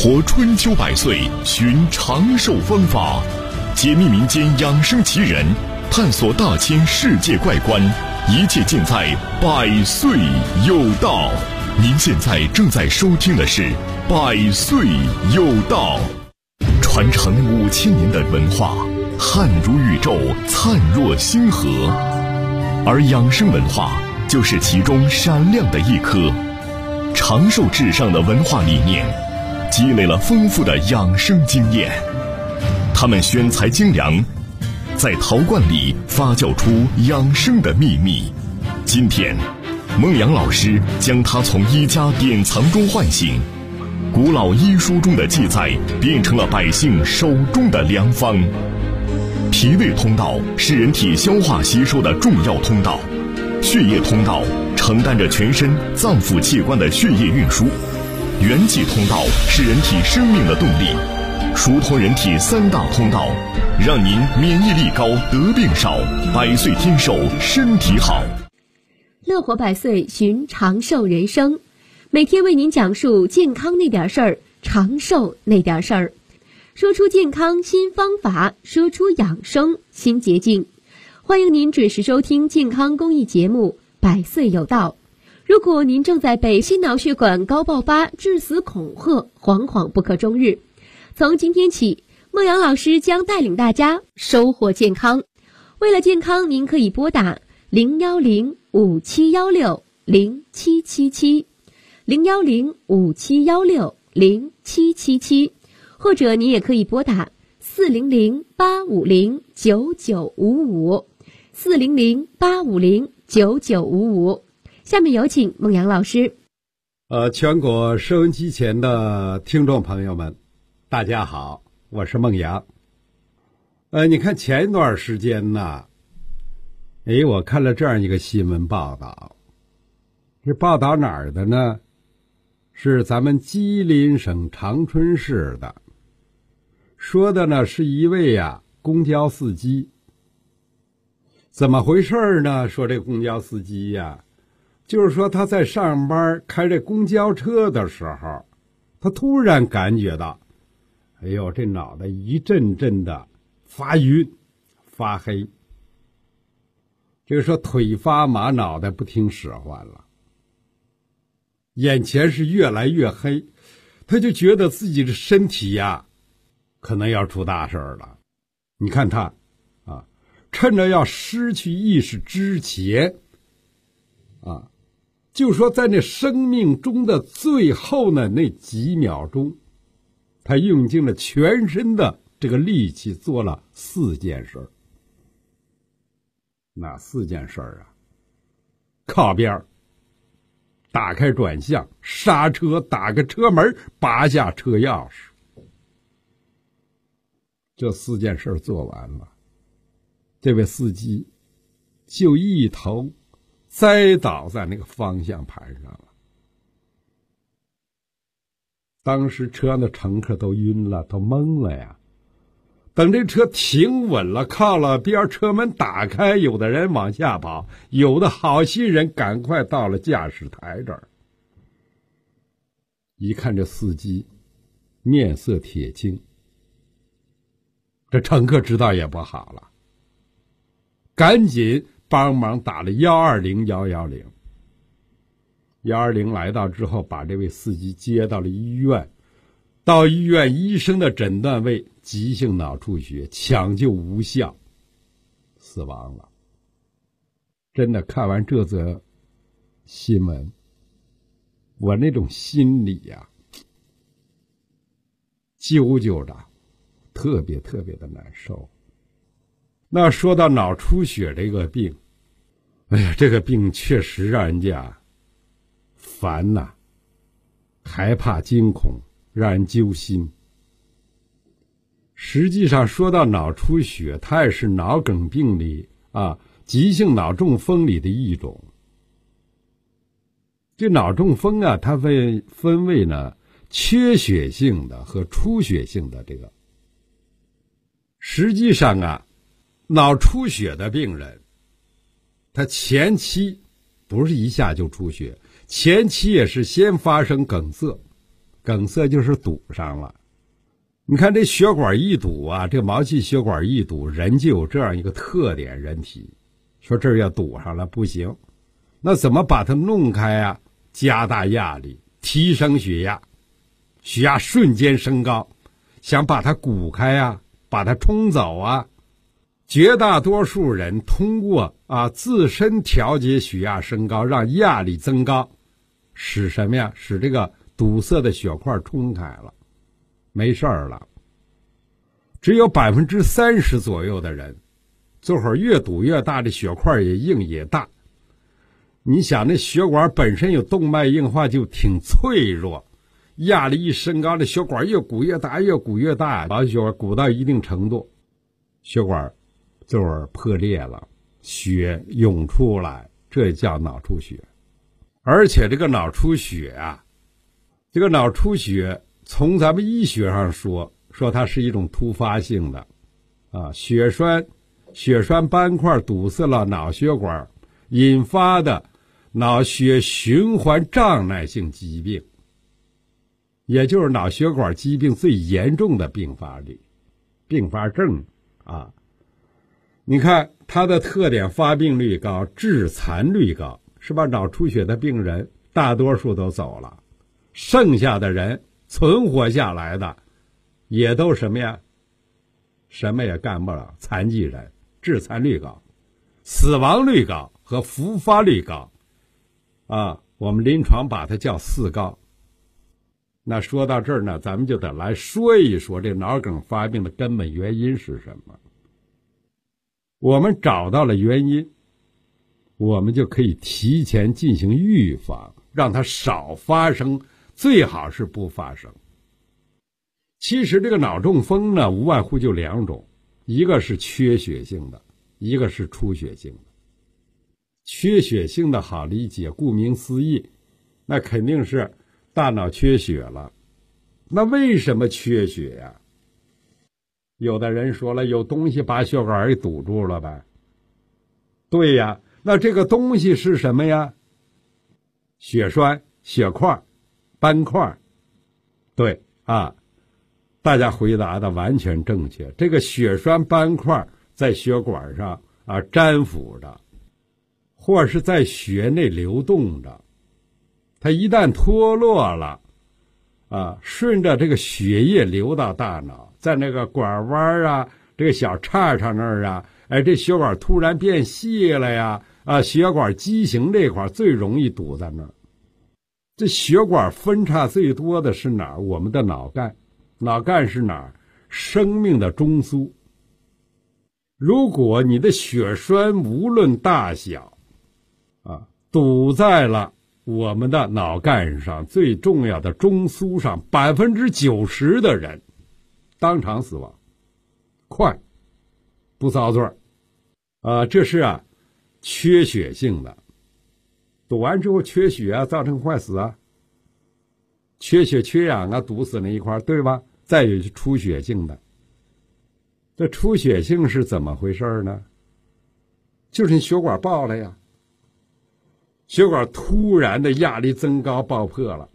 活春秋百岁，寻长寿方法，解密民间养生奇人，探索大千世界怪观，一切尽在百岁有道。您现在正在收听的是百岁有道。传承5000年的文化，汉如宇宙，灿若星河，而养生文化就是其中闪亮的一颗。长寿至上的文化理念，积累了丰富的养生经验。他们选材精良，在陶罐里发酵出养生的秘密。今天，孟阳老师将它从医家典藏中唤醒，古老医书中的记载变成了百姓手中的良方。脾胃通道是人体消化吸收的重要通道，血液通道承担着全身脏腑器官的血液运输，元气通道是人体生命的动力。疏通人体3大通道，让您免疫力高，得病少，百岁天寿，身体好。 乐活百岁，寻长寿人生，每天为您讲述健康那点事儿，长寿那点事儿，说出健康新方法，说出养生新捷径。欢迎您准时收听健康公益节目《百岁有道》。如果您正在被心脑血管高爆发、致死恐吓，惶惶不可终日，从今天起，孟阳老师将带领大家收获健康。为了健康，您可以拨打01057160777 01057160777，或者您也可以拨打400-850-9955 400-850-9955。下面有请孟阳老师。 全国收音机前的听众朋友们，大家好，我是孟阳。你看前一段时间呢，我看了这样一个新闻报道，是报道哪儿的呢？是咱们吉林省长春市的，说的呢是一位公交司机。怎么回事呢？说这公交司机就是说他在上班开这公交车的时候，他突然感觉到，这脑袋一阵阵的发晕发黑，这个说腿发麻，脑袋不听使唤了，眼前是越来越黑，他就觉得自己的身体可能要出大事了。你看他趁着要失去意识之前就说在那生命中的最后呢那几秒钟，他用尽了全身的这个力气做了4件事。那4件事靠边，打开转向，刹车，打开车门，拔下车钥匙。这4件事做完了，这位司机就一头栽倒在那个方向盘上了。当时车上的乘客都晕了，都懵了等这车停稳了，靠了边，车门打开，有的人往下跑，有的好心人赶快到了驾驶台这儿。一看这司机面色铁青，这乘客知道也不好了，赶紧帮忙打了120、110。120来到之后，把这位司机接到了医院。到医院，医生的诊断为急性脑出血，抢救无效，死亡了。真的，看完这则新闻，我那种心里揪揪着，特别特别的难受。那说到脑出血这个病，这个病确实让人家烦害怕惊恐，让人揪心。实际上说到脑出血，它也是脑梗病里急性脑中风里的一种。这脑中风它分为呢缺血性的和出血性的这个。实际上脑出血的病人，他前期不是一下就出血，前期也是先发生梗塞， 梗塞就是堵上了。你看这血管一堵啊，这毛细血管一堵，人就有这样一个特点，人体说这儿要堵上了不行，那怎么把它弄开啊？加大压力，提升血压，血压瞬间升高，想把它鼓开啊，把它冲走啊。绝大多数人通过自身调节血压升高，让压力增高，使什么呀？使这个堵塞的血块冲开了，没事儿了。只有30%左右的人，这会儿越堵越大，这血块也硬也大。你想那血管本身有动脉硬化就挺脆弱，压力一升高，这血管越鼓越大，越鼓越大，把血管鼓到一定程度，血管这会儿破裂了，血涌出来，这叫脑出血。而且这个脑出血啊，这个脑出血从咱们医学上说它是一种突发性的血栓斑块堵塞了脑血管，引发的脑血循环障碍性疾病，也就是脑血管疾病最严重的并发症啊。你看它的特点，发病率高，致残率高，是吧？脑出血的病人大多数都走了，剩下的人存活下来的也都什么呀？什么也干不了，残疾人，致残率高，死亡率高和复发率高我们临床把它叫4高。那说到这儿呢，咱们就得来说一说这脑梗发病的根本原因是什么。我们找到了原因，我们就可以提前进行预防，让它少发生，最好是不发生。其实这个脑中风呢，无外乎就2种，一个是缺血性的，一个是出血性的。缺血性的好理解，顾名思义，那肯定是大脑缺血了。那为什么缺血呀？有的人说了，有东西把血管给堵住了呗。对呀，那这个东西是什么呀？血栓、血块、斑块。对大家回答的完全正确。这个血栓斑块在血管上粘附着，或者是在血内流动着，它一旦脱落了顺着这个血液流到大脑，在那个管弯这个小岔上那儿这血管突然变细了呀血管畸形这块最容易堵在那儿。这血管分叉最多的是哪儿？我们的脑干。脑干是哪儿？生命的中枢。如果你的血栓无论大小堵在了我们的脑干上最重要的中枢上，90%的人当场死亡，快，不遭罪这是缺血性的。堵完之后缺血造成坏死缺血缺氧堵死那一块，对吧？再有出血性的。这出血性是怎么回事呢？就是你血管爆了呀，血管突然的压力增高，爆破了，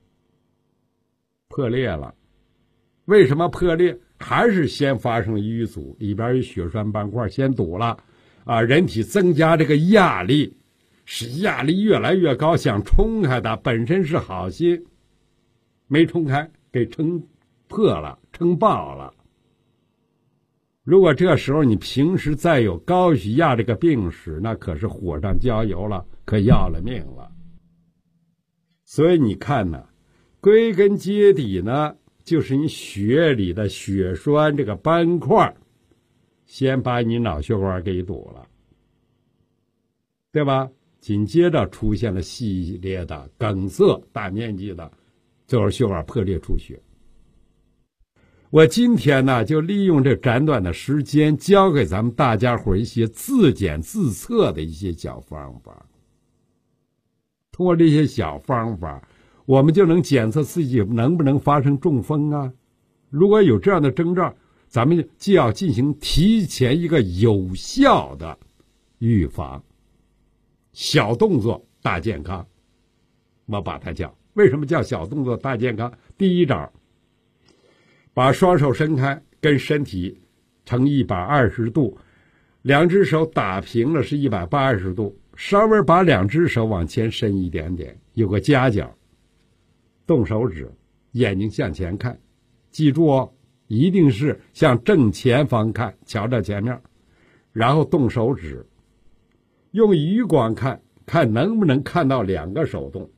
破裂了。为什么破裂？还是先发生了淤阻，里边有血栓斑块先堵了人体增加这个压力，使压力越来越高，想冲开它，本身是好心，没冲开，给撑破了，撑爆了。如果这时候你平时再有高血压这个病史，那可是火上浇油了，可要了命了。所以你看呢，归根结底呢，就是你血里的血栓这个斑块先把你脑血管给堵了，对吧？紧接着出现了系列的梗塞，大面积的就是血管破裂出血。我今天呢，就利用这短短的时间，教给咱们大家伙一些自检自测的一些小方法。通过这些小方法，我们就能检测自己能不能发生中风如果有这样的征兆，咱们就要进行提前一个有效的预防。小动作大健康。 我把它叫。为什么叫小动作大健康？第一招，把双手伸开，跟身体成120度，两只手打平了是180度，稍微把两只手往前伸一点点，有个夹角，动手指，眼睛向前看，记住哦，一定是向正前方看，瞧着前面，然后动手指，用余光看，看能不能看到两个手动。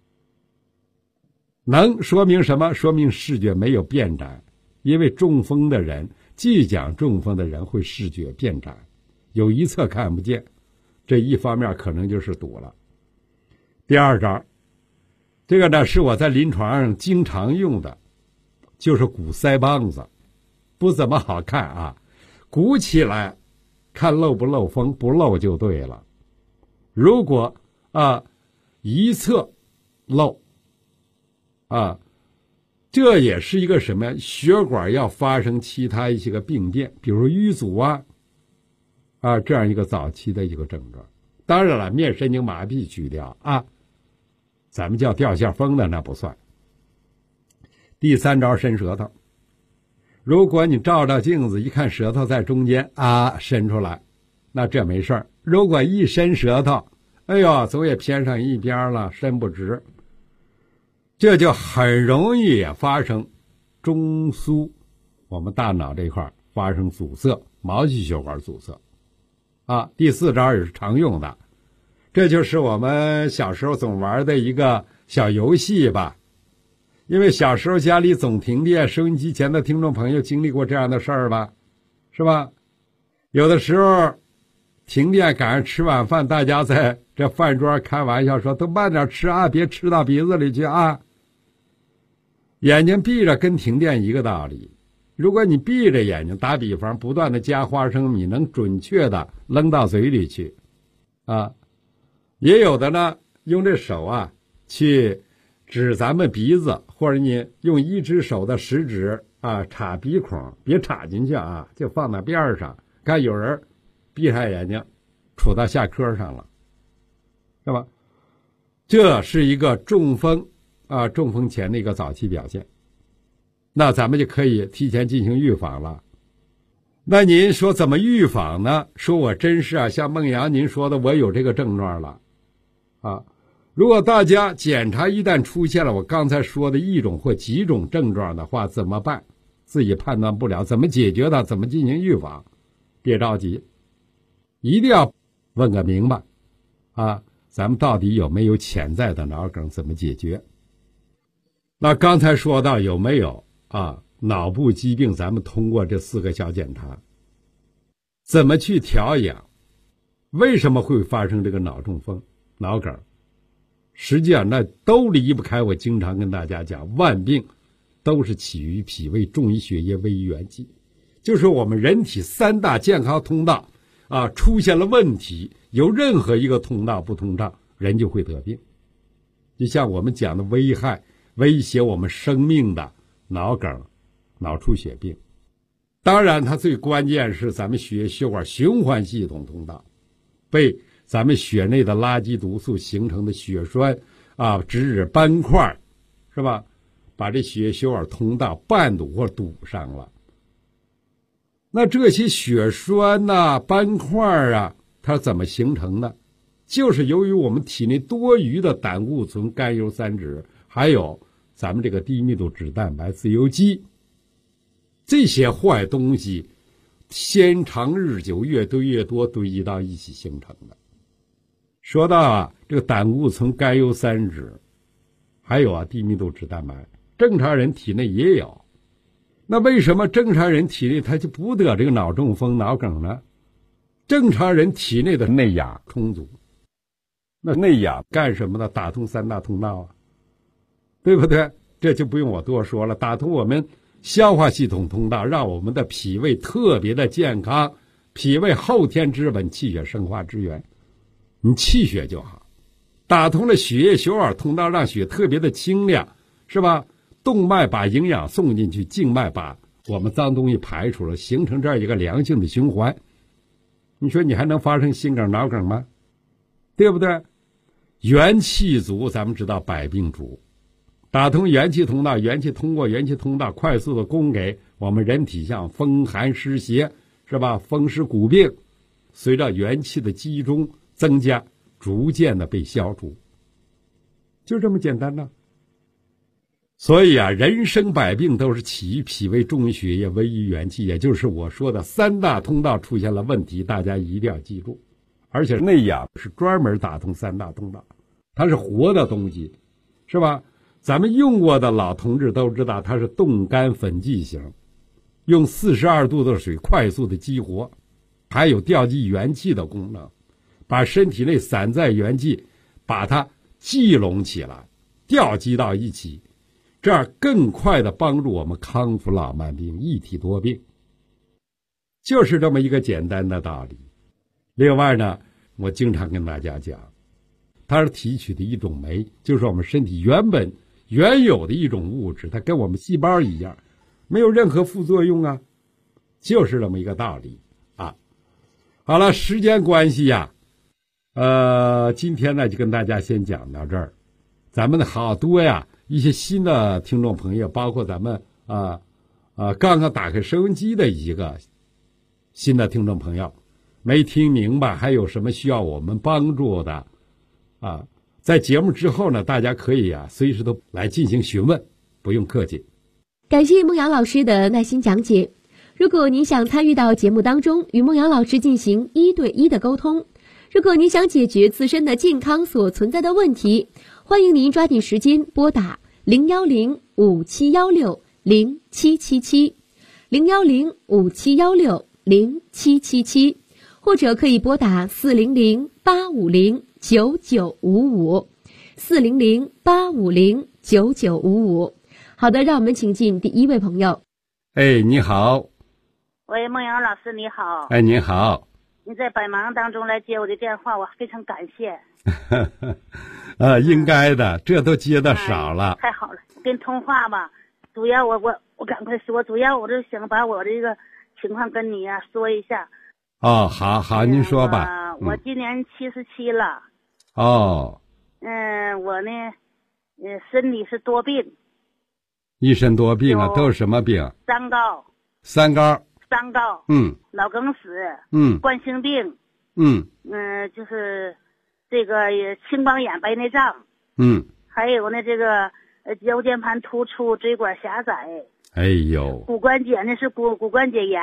能说明什么？说明视觉没有变窄，因为中风的人，即讲中风的人会视觉变窄，有一侧看不见，这一方面可能就是堵了。第二招，这个呢是我在临床上经常用的，就是鼓腮帮子，不怎么好看啊，鼓起来看漏不漏风，不漏就对了。如果一侧漏这也是一个什么？血管要发生其他一些个病变，比如淤阻这样一个早期的一个症状。当然了，面神经麻痹去掉咱们叫掉下风的那不算。第三招，伸舌头。如果你照照镜子一看舌头在中间伸出来，那这没事儿。如果一伸舌头，哎呦，总也偏上一边了，伸不直，这就很容易也发生中枢，我们大脑这块发生阻塞，毛细血管阻塞第四招也是常用的，这就是我们小时候总玩的一个小游戏吧。因为小时候家里总停电，收音机前的听众朋友经历过这样的事儿吧，是吧？有的时候停电赶上吃晚饭，大家在这饭桌开玩笑说都慢点吃别吃到鼻子里去眼睛闭着跟停电一个道理。如果你闭着眼睛，打比方不断的加花生米，能准确的扔到嘴里去也有的呢用这手去指咱们鼻子，或者你用一只手的食指插鼻孔，别插进去就放在边上，看有人闭上眼睛杵到下颏上了，是吧？这是一个中风中风前的一个早期表现，那咱们就可以提前进行预防了。那您说怎么预防呢？说我真是像孟阳您说的，我有这个症状了如果大家检查一旦出现了我刚才说的一种或几种症状的话，怎么办？自己判断不了，怎么解决它？怎么进行预防？别着急，一定要问个明白咱们到底有没有潜在的脑梗？怎么解决？那刚才说到有没有脑部疾病，咱们通过这4个小检查，怎么去调养？为什么会发生这个脑中风、脑梗？实际上那都离不开我经常跟大家讲，万病都是起于脾胃，重于血液，危于元气。就是我们人体3大健康通道出现了问题，有任何一个通道不通畅，人就会得病。就像我们讲的威胁我们生命的脑梗、脑出血病。当然它最关键是咱们血管循环系统通道被咱们血内的垃圾毒素形成的血栓直指斑块，是吧？把这血管通道绊堵或堵上了。那这些血栓斑块它怎么形成的？就是由于我们体内多余的胆固醇、甘油三酯，还有咱们这个低密度脂蛋白、自由基，这些坏东西天长日久，越堆越多，堆积到一起形成的。说到这个胆固醇、甘油三酯，还有低密度脂蛋白，正常人体内也有。那为什么正常人体内他就不得这个脑中风、脑梗呢？正常人体内的内氧充足，那内氧干什么呢？打通3大通道对不对？这就不用我多说了，打通我们消化系统通道，让我们的脾胃特别的健康，脾胃后天之本，气血生化之源，你气血就好。打通了血液血管通道，让血特别的清亮，是吧？动脉把营养送进去，静脉把我们脏东西排出了，形成这样一个良性的循环。你说你还能发生心梗、脑梗吗？对不对？ 元气足，咱们知道百病主，打通元气通道，元气通过元气通道快速的供给我们人体，像风寒湿邪是吧？风湿骨病，随着元气的集中增加，逐渐的被消除，就这么简单呢。所以啊，人生百病都是起于脾胃，重于血液，危于元气，也就是我说的三大通道出现了问题，大家一定要记住。而且内养是专门打通三大通道，它是活的东西，是吧？咱们用过的老同志都知道，它是冻干粉剂型，用42度的水快速的激活，还有调集元气的功能，把身体内散在元气把它聚拢起来，调集到一起，这样更快的帮助我们康复老慢病，一体多病，就是这么一个简单的道理。另外呢，我经常跟大家讲，它是提取的一种酶，就是我们身体原有的一种物质，它跟我们细胞一样，没有任何副作用啊，就是这么一个道理啊。好了，时间关系呀，今天呢就跟大家先讲到这儿。咱们的好多呀一些新的听众朋友，包括咱们刚刚打开收音机的一个新的听众朋友，没听明白还有什么需要我们帮助的啊？在节目之后呢，大家可以随时都来进行询问，不用客气。 感谢孟阳老师的耐心讲解。如果您想参与到节目当中，与孟阳老师进行1对1的沟通，如果您想解决自身的健康所存在的问题，欢迎您抓紧时间拨打010-5716-0777 010-5716-0777，或者可以拨打400-850-9955 400-850-9955。好的，让我们请进第一位朋友。 哎，你好。 喂，孟阳老师你好。 哎，你好。 你在百忙当中来接我的电话，我非常感谢。 应该的，这都接的少了。 太好了，跟通话吧，主要我赶快说，主要我就想把我这个情况跟你说一下。 哦，好，您说吧。 我今年77了。 哦。 我呢，身体是多病。 一身多病啊，都是什么病？ 三高。脑梗死。冠心病。就是这个青光眼、白内障。还有呢，这个腰间盘突出、椎管狭窄。 哎呦。 骨关节呢是骨关节炎。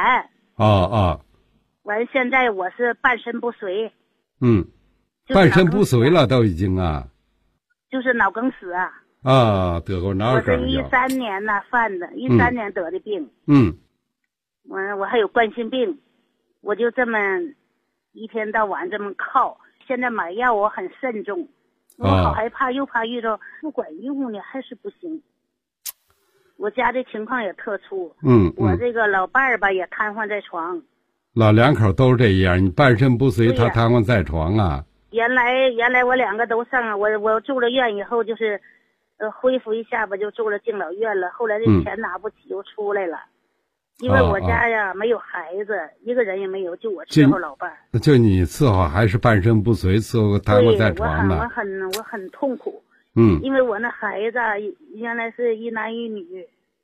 完，现在我是半身不遂。 半身不遂了都已经啊。 就是脑梗死啊。 得过脑梗。 我是13年犯的，13年得的病。我还有冠心病，我就这么一天到晚这么靠。现在买药我很慎重，我好害怕，又怕遇着不管用呢，还是不行。我家这情况也特殊。我这个老伴儿吧也瘫痪在床。 老两口都这样，你半身不遂，他瘫痪在床啊。 原来我两个都上我住了院以后就是恢复一下吧，就住了敬老院了。后来这钱拿不起又出来了。因为我家没有孩子，一个人也没有，就我伺候老伴儿。 就你伺候还是半身不遂，伺候瘫痪在床呢。 我很痛苦。因为我那孩子原来是一男一女。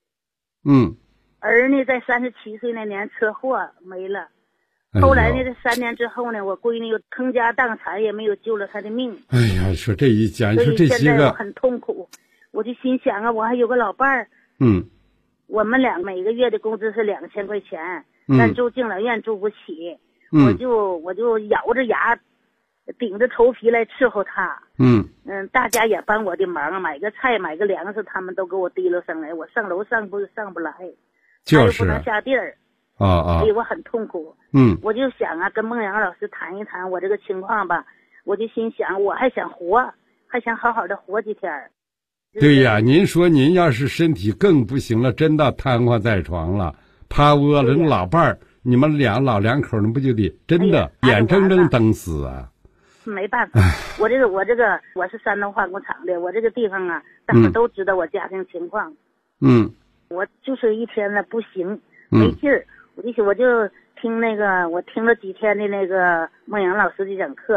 儿呢在37岁那年车祸没了。后来呢，这3年之后呢，我闺女又倾家荡产，也没有救了她的命。 哎呀，说这一讲，说这些个， 现在我很痛苦。我就心想我还有个老伴儿。我们俩每个月的工资是2000块钱，但住敬老院住不起。我就咬着牙，顶着头皮来伺候他。大家也帮我的忙，买个菜买个粮食，他们都给我提溜上来，我上楼上不来， 就是他又不能下地儿。所以我很痛苦。我就想跟孟阳老师谈一谈我这个情况吧。我就心想我还想活，还想好好的活几天。 对呀，您说您要是身体更不行了，真的瘫痪在床了，趴窝了，那老伴儿，你们老两口，那不就得真的眼睁睁等死啊？ 没办法，我是山东化工厂的，我这个地方大伙都知道我家庭情况。我就是一天不行，没劲儿。我就听我听了几天的那个孟阳老师的讲课，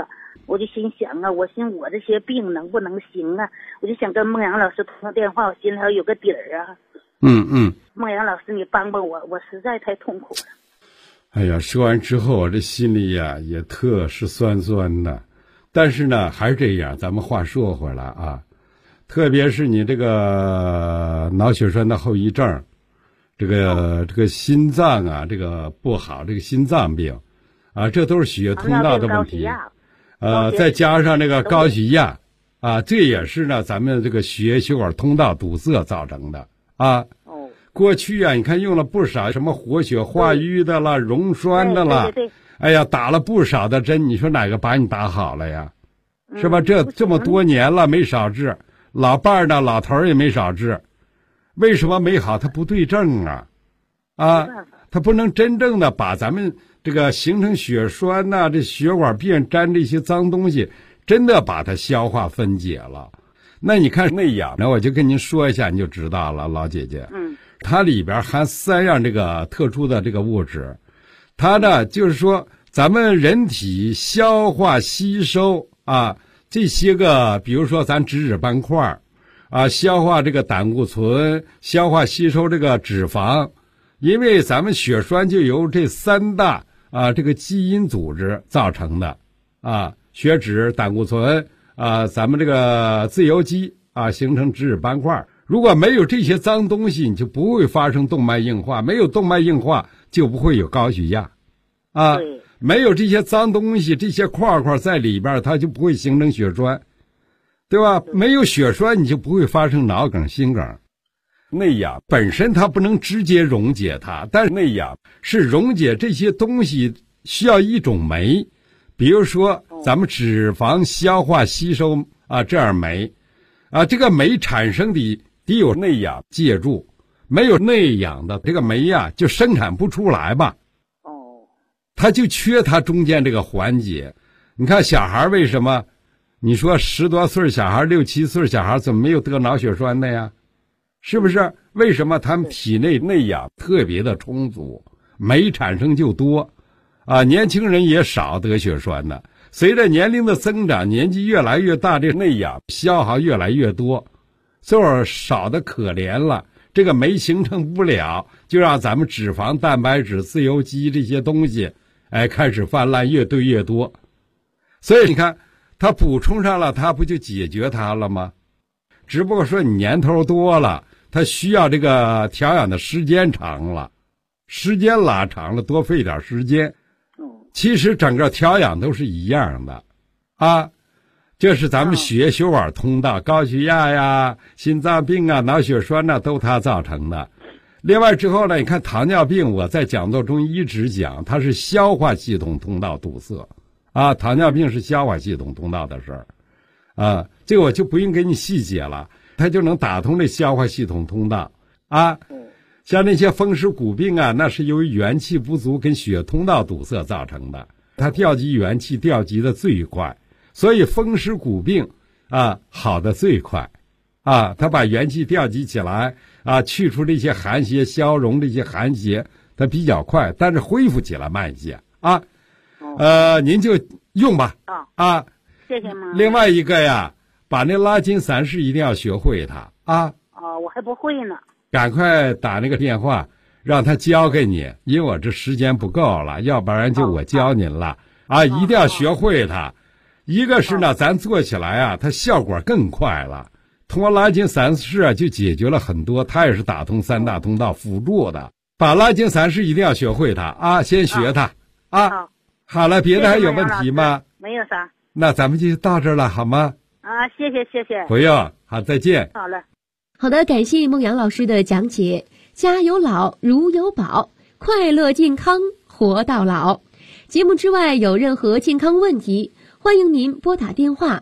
我就心想啊，我寻我这些病能不能行啊？我就想跟孟阳老师通个电话，我心里头有个底儿啊。孟阳老师，你帮帮我，我实在太痛苦了。 哎呀，说完之后，我这心里呀也特是酸酸的。但是呢，还是这样，咱们话说回来啊，特别是你这个脑血栓的后遗症，这个心脏啊，这个不好，这个心脏病啊，这都是血液通道的问题。再加上这个高血压啊，这也是呢咱们这个血管通道堵塞造成的啊。过去啊，你看用了不少什么活血化瘀的啦、溶栓的啦，哎呀，打了不少的针，你说哪个把你打好了呀？是吧？这么多年了没少治，老伴儿呢、老头儿也没少治，为什么没好？他不对症啊，他不能真正的把咱们这个形成血栓呐、这血管病沾这些脏东西，真的把它消化分解了。那你看内氧呢，我就跟您说一下，你就知道了，老姐姐。它里边含3样这个特殊的这个物质，它呢就是说咱们人体消化吸收啊这些个，比如说咱脂质斑块啊，消化这个胆固醇，消化吸收这个脂肪，因为咱们血栓就由这3大这个基因组织造成的啊，血脂、胆固醇啊，咱们这个自由基啊，形成脂质斑块。如果没有这些脏东西，你就不会发生动脉硬化，没有动脉硬化就不会有高血压啊。没有这些脏东西，这些块块在里边，它就不会形成血栓，对吧？没有血栓，你就不会发生脑梗、心梗。内氧本身它不能直接溶解它，但是内氧是溶解这些东西需要一种酶，比如说咱们脂肪消化吸收啊这样酶啊，这个酶产生的得有内氧借助，没有内氧的这个酶呀就生产不出来吧。它就缺它中间这个环节。你看小孩为什么你说10多岁小孩、6、7岁小孩怎么没有得脑血栓的呀？是不是？为什么他们体内内氧特别的充足，酶产生就多啊？年轻人也少得血栓的。随着年龄的增长，年纪越来越大，这内氧消耗越来越多，所以少的可怜了。这个酶形成不了，就让咱们脂肪、蛋白质、自由基这些东西开始泛滥，越堆越多。所以你看它补充上了，它不就解决它了吗？只不过说你年头多了，它需要这个调养的时间长了，时间拉长了，多费点时间。其实整个调养都是一样的啊，这是咱们血管通道，高血压呀、心脏病啊、脑血栓啊都它造成的。另外之后呢，你看糖尿病，我在讲座中一直讲，它是消化系统通道堵塞啊，糖尿病是消化系统通道的事儿啊，这个我就不用给你细解了，它就能打通这消化系统通道啊。像那些风湿骨病啊，那是由于元气不足跟血通道堵塞造成的，它调集元气调集的最快，所以风湿骨病啊好的最快啊，它把元气调集起来啊，去除这些寒邪，消融这些寒邪，它比较快，但是恢复起来慢一些啊。您就用吧啊， 谢谢妈。 另外一个呀，把那拉筋散式一定要学会它啊。 我还不会呢。 赶快打那个电话，让他教给你，因为我这时间不够了，要不然就我教您了啊！一定要学会它。一个是呢，咱做起来啊，它效果更快了。通过拉筋散式啊，就解决了很多，它也是打通3大通道辅助的。把拉筋散式一定要学会它啊，先学它啊。好了，别的还有问题吗？ 没有啥。 那咱们就到这儿了，好吗？ 谢谢。 不用，好，再见。 好了。 好的，感谢孟阳老师的讲解。家有老，如有宝，快乐健康活到老。节目之外有任何健康问题，欢迎您拨打电话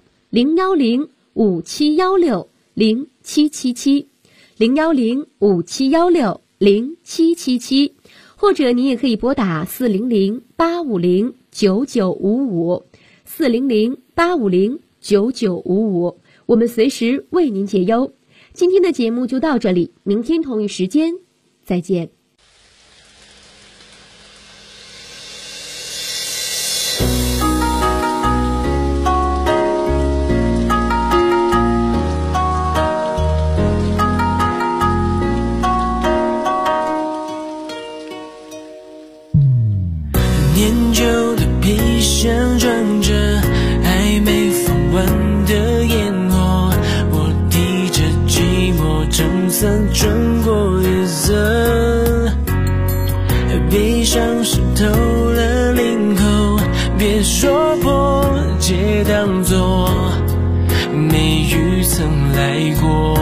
010-5716-0777 010-5716-0777，或者您也可以拨打400-850-9955 400-850-9955，我们随时为您解忧。今天的节目就到这里，明天同一时间再见。 散穿过夜色，悲伤湿透了领口，别说破解当作没雨曾来过。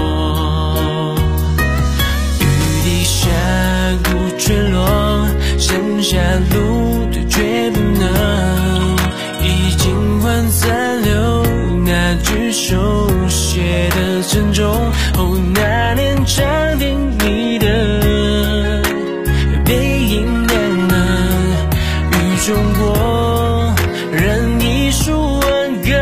雨滴峡谷坠落，山下路对决不能，已经换残留那句手写的珍重。哦，那年长亭你的背影亮了，雨中过任一束挽歌。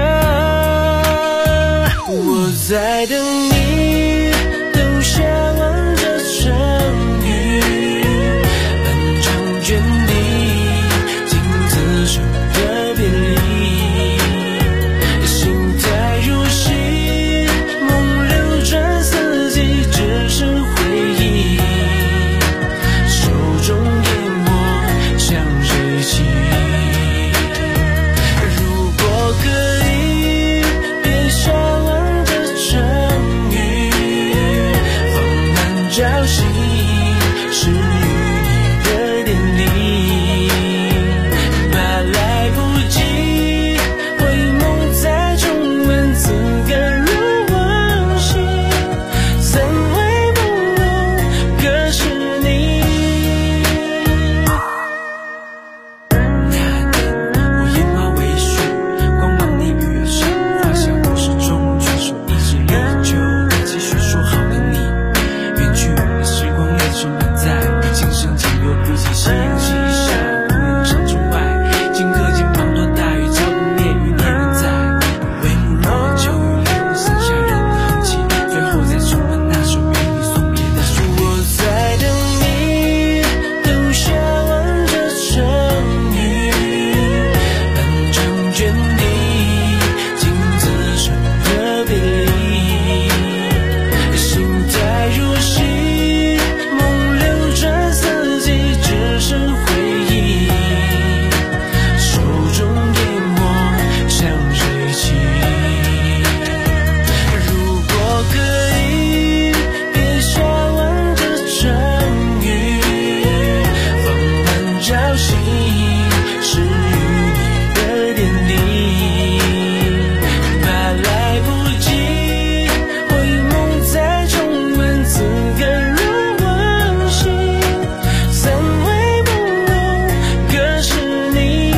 我在等你，等下望着成语，漫长卷地，经此生的别离，心太如洗，梦流转四季，只剩回忆，手中淹没像水汽。如果可以，别向往着成语，放慢朝夕，是与你的典礼，怕来不及回眸再重温，此刻如往昔，怎会不容可是你。那年我眼花微絮，光芒你与上，发现故事中却说一直依旧，但继续说好了你远去，时光历史满载，今生仅留不及夕阳西下，无人长城外，顷刻间滂沱大雨浇不灭余年人在，帷幕落旧雨淋，剩下人的痕迹，最后再重温那首与你送别的旋律。我在等你，等下望着成语，漫长卷地，经此生的别离，心太如洗，梦流转四季，只剩回忆，手中淹没像水汽。如果可以，别向往着成语，放慢朝夕，是与你的典礼，怕来不及回眸再重温，此刻如往昔，怎会不容可是你。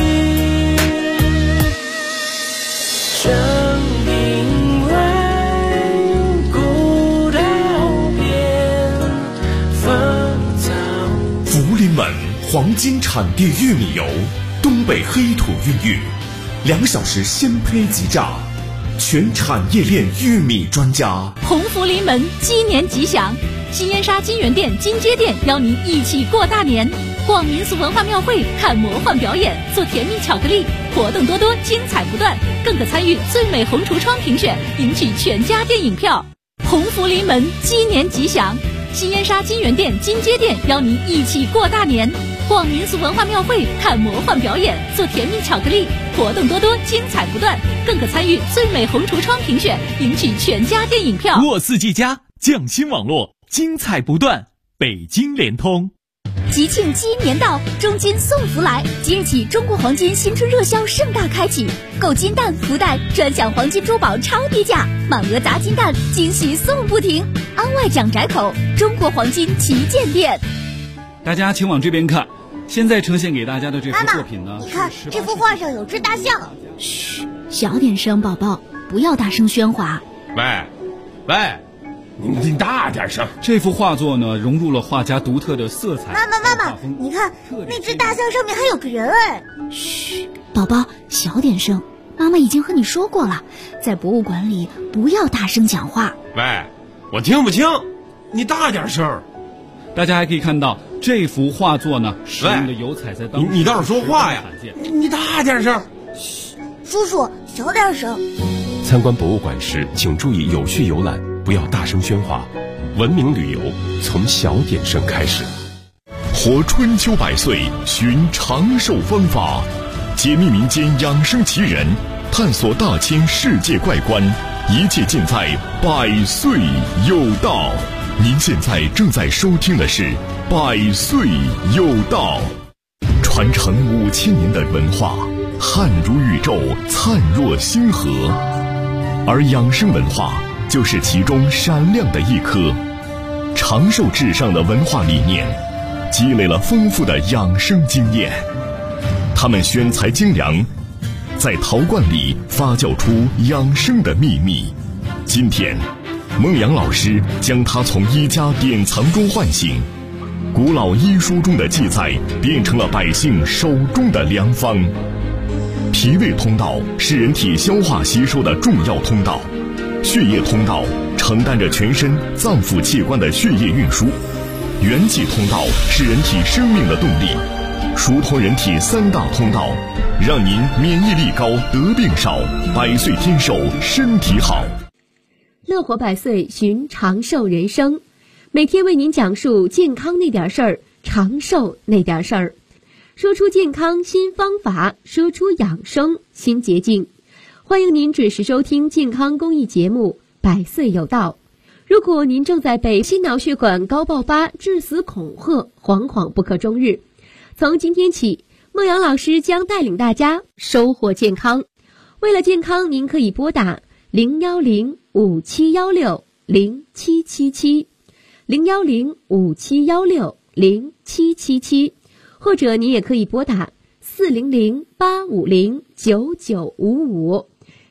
长亭外，古道边，芳草。 福临门黄金产地玉米油，东北黑土孕育，2小时鲜胚即榨，全产业链玉米专家。 鸿福临门，鸡年吉祥！新燕莎金源店、金街店邀您一起过大年，逛民俗文化庙会，看魔幻表演，做甜蜜巧克力，活动多多，精彩不断，更可参与最美红橱窗评选，赢取全家电影票。鸿福临门，鸡年吉祥！新燕莎金源店、金街店邀您一起过大年，逛民俗文化庙会，看魔幻表演，做甜蜜巧克力，活动多多，精彩不断，更可参与最美红橱窗评选，赢取全家电影票。 沃四 G 加，匠心网络，精彩不断。北京联通。 吉庆鸡年到，中金送福来！即日起，中国黄金新春热销盛大开启，购金蛋、福袋专享黄金珠宝超低价，满额砸金蛋，惊喜送不停。安外蒋宅口中国黄金旗舰店。 大家请往这边看，现在呈现给大家的这幅作品呢， 你看这幅画上有只大象。 嘘，小点声，宝宝，不要大声喧哗。 喂，你大点声。 这幅画作呢，融入了画家独特的色彩。 妈妈，你看那只大象上面还有个人哎。 嘘，宝宝，小点声。妈妈已经和你说过了，在博物馆里不要大声讲话。 喂，我听不清，你大点声。 大家还可以看到这幅画作呢，使用的油彩在当时你倒是说话呀！你大点声。 嘘，叔叔小点声。 参观博物馆时，请注意有序游览，不要大声喧哗。文明旅游从小点声开始。 活春秋百岁，寻长寿方法，解密民间养生奇人，探索大千世界怪观，一切尽在百岁有道。 您现在正在收听的是《百岁有道》，传承5000年的文化，汉如宇宙，灿若星河，而养生文化就是其中闪亮的一颗。长寿至上的文化理念，积累了丰富的养生经验。他们选材精良，在陶罐里发酵出养生的秘密。今天孟阳老师将它从医家典藏中唤醒，古老医书中的记载变成了百姓手中的良方。脾胃通道是人体消化吸收的重要通道，血液通道承担着全身脏腑器官的血液运输，元气通道是人体生命的动力。疏通人体3大通道，让您免疫力高，得病少，百岁天寿，身体好。 乐活百岁，寻长寿人生，每天为您讲述健康那点事儿，长寿那点事儿，说出健康新方法，说出养生新捷径。欢迎您准时收听健康公益节目《百岁有道》。如果您正在被心脑血管高爆发、致死恐吓，惶惶不可终日，从今天起，孟阳老师将带领大家收获健康。为了健康，您可以拨打01057160777 01057160777，或者您也可以拨打400-850-9955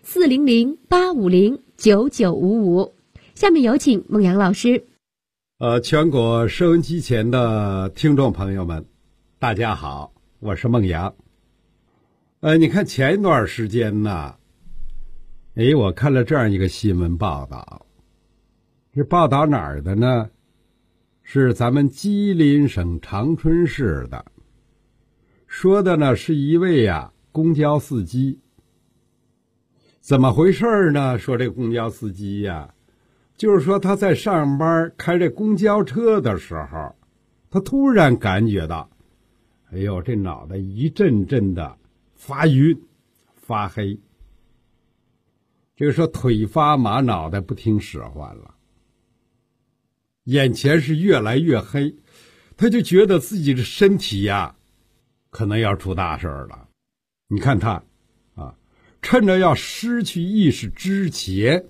400-850-9955。下面有请孟阳老师。 全国收音机前的听众朋友们，大家好，我是孟阳。你看前一段时间呢，我看了这样一个新闻报道，这报道哪儿的呢？是咱们吉林省长春市的，说的呢是一位公交司机。怎么回事呢？说这公交司机就是说他在上班开这公交车的时候，他突然感觉到，这脑袋一阵阵的发晕发黑，这个说腿发麻，脑袋不听使唤了，眼前是越来越黑，他就觉得自己的身体可能要出大事了。你看他趁着要失去意识之前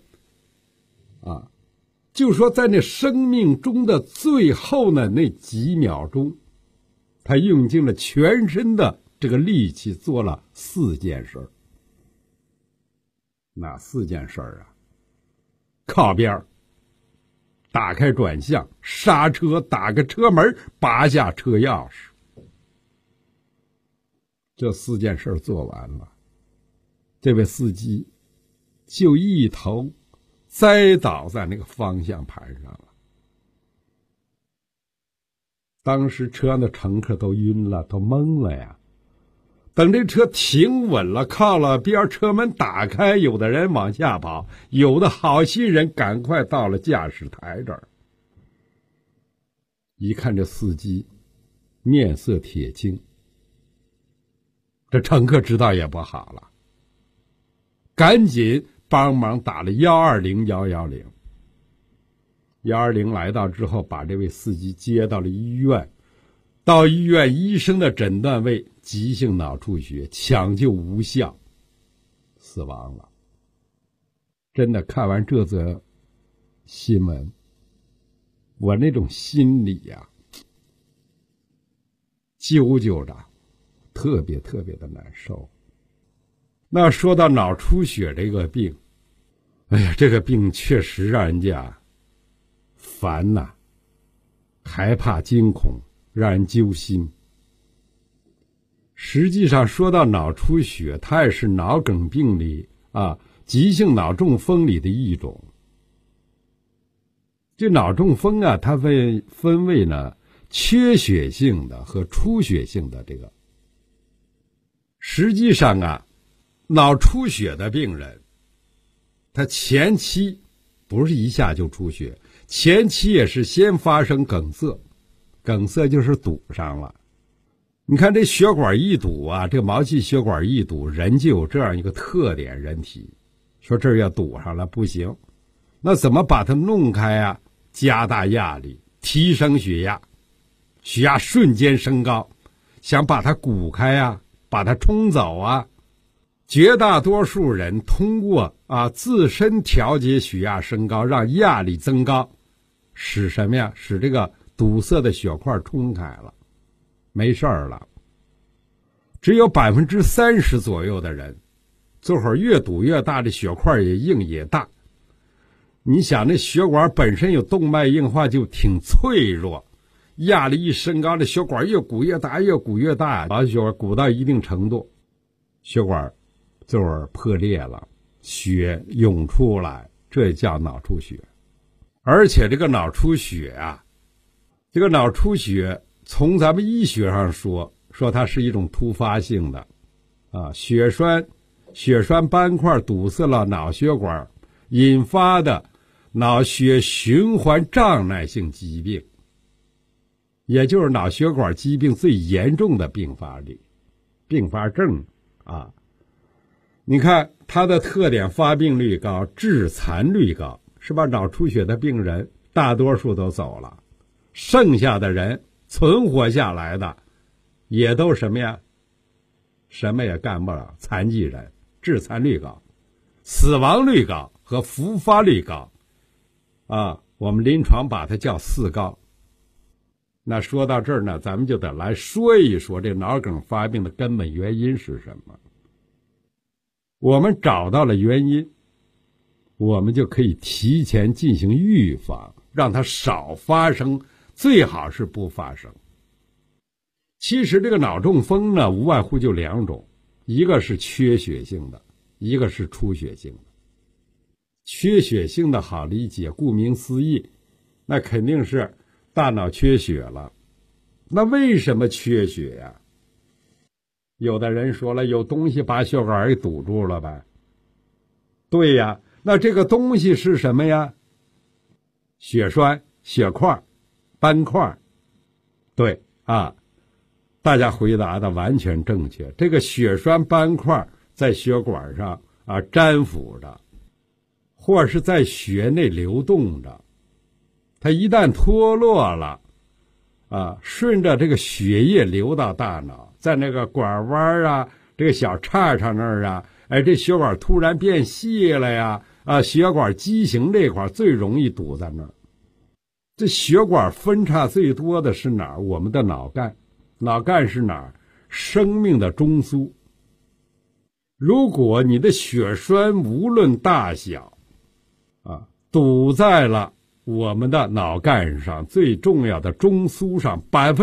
就说在那生命中的最后的那几秒钟，他用尽了全身的这个力气做了4件事。那4件事靠边，打开转向，刹车，打个车门，拔下车钥匙。这4件事做完了，这位司机就一头栽倒在那个方向盘上了。当时车上的乘客都晕了，都懵了呀。等这车停稳了，靠了边，车门打开，有的人往下跑，有的好心人赶快到了驾驶台这儿。一看这司机面色铁青，这乘客知道也不好了，赶紧帮忙打了120、110。120来到之后，把这位司机接到了医院。到医院，医生的诊断为急性脑出血，抢救无效，死亡了。真的，看完这则新闻，我那种心里揪揪着，特别特别的难受。那说到脑出血这个病，这个病确实让人家烦害怕惊恐，让人揪心。实际上说到脑出血，它也是脑梗病里急性脑中风里的一种。这脑中风它分为缺血性的和出血性的这个。实际上脑出血的病人，他前期不是一下就出血，前期也是先发生梗塞，梗塞就是堵上了。你看这血管一堵这毛细血管一堵，人就有这样一个特点，人体说这儿要堵上了不行，那怎么把它弄开加大压力，提升血压，血压瞬间升高，想把它鼓开啊，把它冲走啊。绝大多数人通过自身调节血压升高，让压力增高，使什么呀？使这个堵塞的血块冲开了，没事儿了。只有30%左右的人，这会儿越堵越大，这血块也硬也大。你想，这血管本身有动脉硬化，就挺脆弱，压力一升高，这血管越鼓越大，越鼓越大，把血管鼓到一定程度，血管这会儿破裂了，血涌出来，这也叫脑出血。而且这个脑出血啊，这个脑出血从咱们医学上说它是一种突发性的血栓斑块堵塞了脑血管，引发的脑血循环障碍性疾病，也就是脑血管疾病最严重的并发症啊。你看它的特点，发病率高，致残率高，是吧？脑出血的病人大多数都走了，剩下的人存活下来的也都什么呀？什么也干不了，残疾人，致残率高，死亡率高和复发率高我们临床把它叫4高。那说到这儿呢，咱们就得来说一说这脑梗发病的根本原因是什么。我们找到了原因，我们就可以提前进行预防，让它少发生，最好是不发生。其实这个脑中风呢，无外乎就2种，一个是缺血性的，一个是出血性的。缺血性的好理解，顾名思义，那肯定是大脑缺血了。那为什么缺血呀？有的人说了，有东西把血管给堵住了呗。对呀，那这个东西是什么呀？血栓、血块、斑块。对大家回答的完全正确。这个血栓斑块在血管上粘附着，或者是在血内流动着，它一旦脱落了顺着这个血液流到大脑，在那个管弯这个小叉叉那儿这血管突然变细了呀血管畸形这块最容易堵在那儿。这血管分叉最多的是哪儿？我们的脑干。脑干是哪儿？生命的中枢。如果你的血栓无论大小堵在了我们的脑干上最重要的中枢上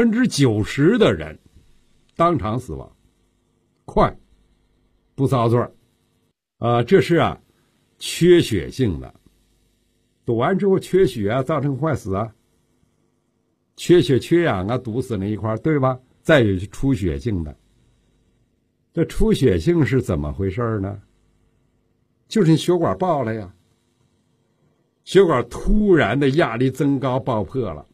，90%的人当场死亡，快，不遭罪这是缺血性的。堵完之后缺血造成坏死缺血缺氧堵死那一块，对吧？再有出血性的。这出血性是怎么回事呢？就是你血管爆了呀，血管突然的压力增高，爆破了，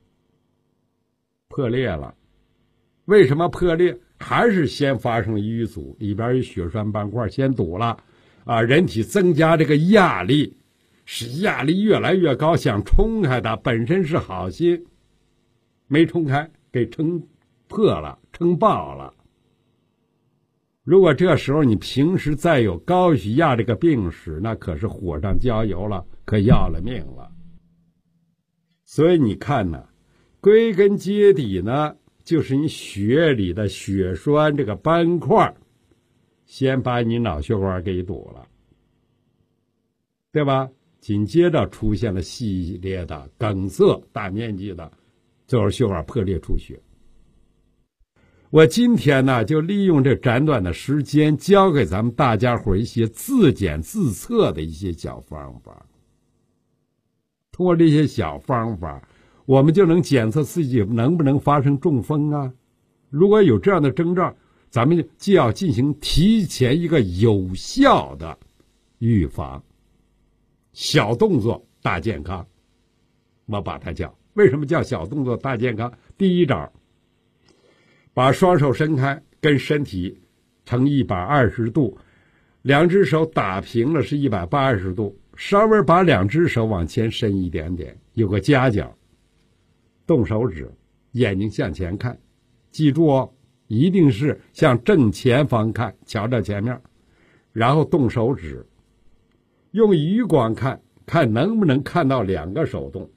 破裂了。为什么破裂？还是先发生淤阻，里边有血栓斑块先堵了人体增加这个压力，使压力越来越高，想冲开它，本身是好心，没冲开，给撑破了，撑爆了。如果这时候你平时再有高血压这个病史，那可是火上浇油了，可要了命了。所以你看呢，归根结底呢，就是你血里的血栓这个斑块先把你脑血管给堵了，对吧？紧接着出现了系列的梗塞，大面积的最后血管破裂出血。我今天呢，就利用这短短的时间，教给咱们大家伙一些自检自测的一些小方法。通过这些小方法，我们就能检测自己能不能发生中风如果有这样的征兆，咱们就要进行提前一个有效的预防。小动作大健康，我把它叫，为什么叫小动作大健康？第一招，把双手伸开，跟身体成120度，2只手打平了是180度， 稍微把2只手往前伸一点点，有个夹角，动手指，眼睛向前看，记住哦，一定是向正前方看，瞧着前面，然后动手指，用余光看，看能不能看到2个手动。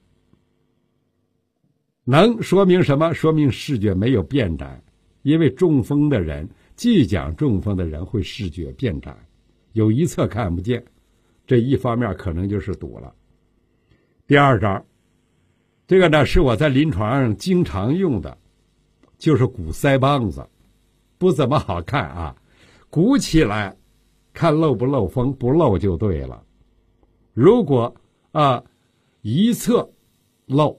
能说明什么？说明视觉没有变窄，因为中风的人，即讲中风的人会视觉变窄，有一侧看不见，这一方面可能就是堵了。第2招，这个呢是我在临床上经常用的，就是鼓腮帮子，不怎么好看啊，鼓起来看漏不漏风，不漏就对了。如果一侧漏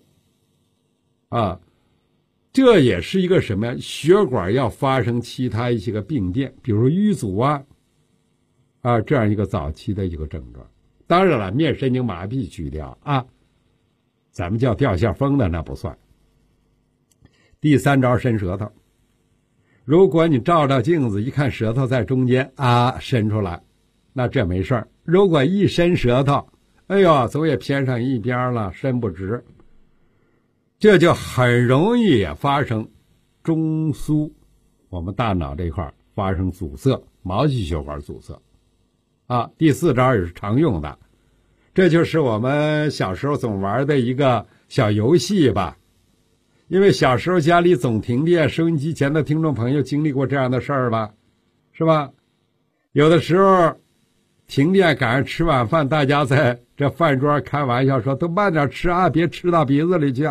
这也是一个什么呀？血管要发生其他一些个病变，比如淤阻这样一个早期的一个症状。当然了，面神经麻痹去掉咱们叫掉下风的那不算。第3招，伸舌头。如果你照照镜子一看舌头在中间伸出来，那这没事儿。如果一伸舌头，哎呦，总也偏上一边了，伸不直，这就很容易发生中枢，我们大脑这块发生阻塞，毛细血管阻塞第4招也是常用的，这就是我们小时候总玩的一个小游戏吧。因为小时候家里总停电，收音机前的听众朋友经历过这样的事儿吧，是吧？有的时候停电赶上吃晚饭，大家在这饭桌开玩笑说都慢点吃别吃到鼻子里去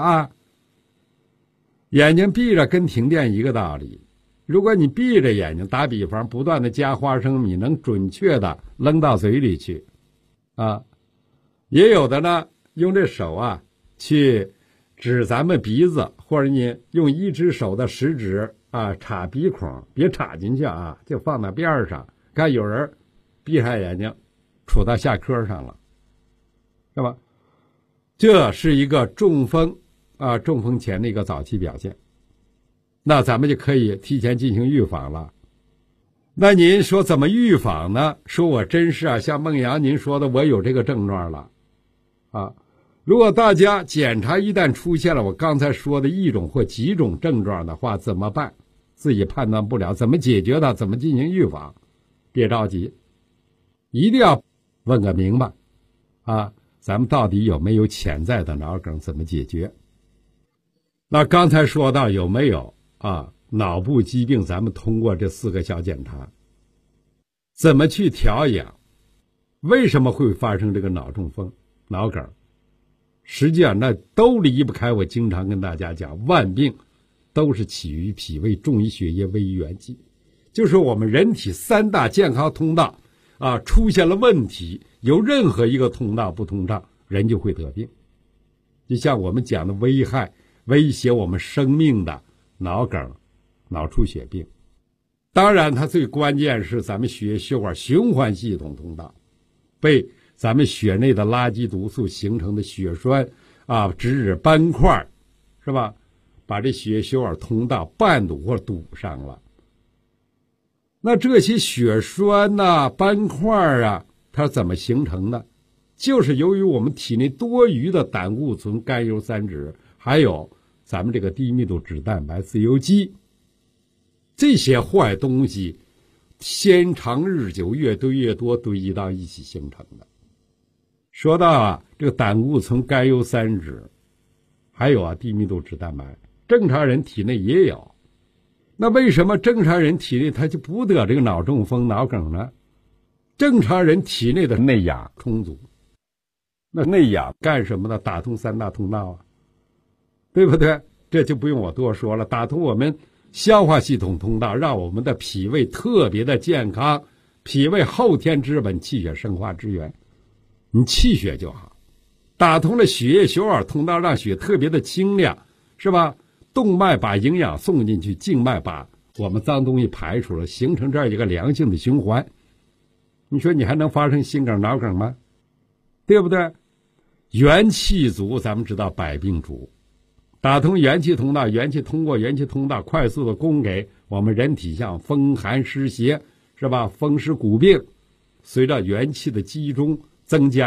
眼睛闭着跟停电一个道理。如果你闭着眼睛，打比方不断的加花生米，能准确的扔到嘴里去也有的呢用这手去指咱们鼻子，或者你用1只手的食指插鼻孔，别插进去就放到边上，看有人闭上眼睛杵到下颏上了，是吧？这是一个中风中风前的一个早期表现，那咱们就可以提前进行预防了。那您说怎么预防呢？说我真是像孟阳您说的，我有这个症状了如果大家检查一旦出现了我刚才说的一种或几种症状的话，怎么办？自己判断不了，怎么解决它？怎么进行预防？别着急，一定要问个明白咱们到底有没有潜在的脑梗，怎么解决？那刚才说到有没有脑部疾病，咱们通过这4个小检查，怎么去调养？为什么会发生这个脑中风、脑梗？实际上那都离不开我经常跟大家讲，万病都是起于脾胃，重于血液，危于元气。就是我们人体3大健康通道出现了问题，有任何一个通道不通畅，人就会得病。就像我们讲的威胁我们生命的脑梗、脑出血病。当然它最关键是咱们血管循环系统通道被咱们血内的垃圾毒素形成的血栓直指斑块，是吧？把这血管通道绊堵或堵上了。那这些血栓斑块它怎么形成的？就是由于我们体内多余的胆固醇、甘油三酯，还有咱们这个低密度脂蛋白、自由基，这些坏东西天长日久，越堆越多，堆积到一起形成的。说到这个胆固醇、甘油三酯，还有低密度脂蛋白，正常人体内也有。那为什么正常人体内他就不得这个脑中风、脑梗呢？正常人体内的内氧充足，那内氧干什么呢？打通3大通道对不对？这就不用我多说了，打通我们消化系统通道，让我们的脾胃特别的健康。脾胃后天之本，气血生化之源，你气血就好。打通了血液血管通道，让血特别的清亮，是吧？动脉把营养送进去，静脉把我们脏东西排出了，形成这样一个良性的循环。你说你还能发生心梗、脑梗吗？对不对？元气足，咱们知道百病除。打通元气通道，元气通过元气通道快速的供给我们人体，像风寒湿邪，是吧？风湿骨病，随着元气的集中增加，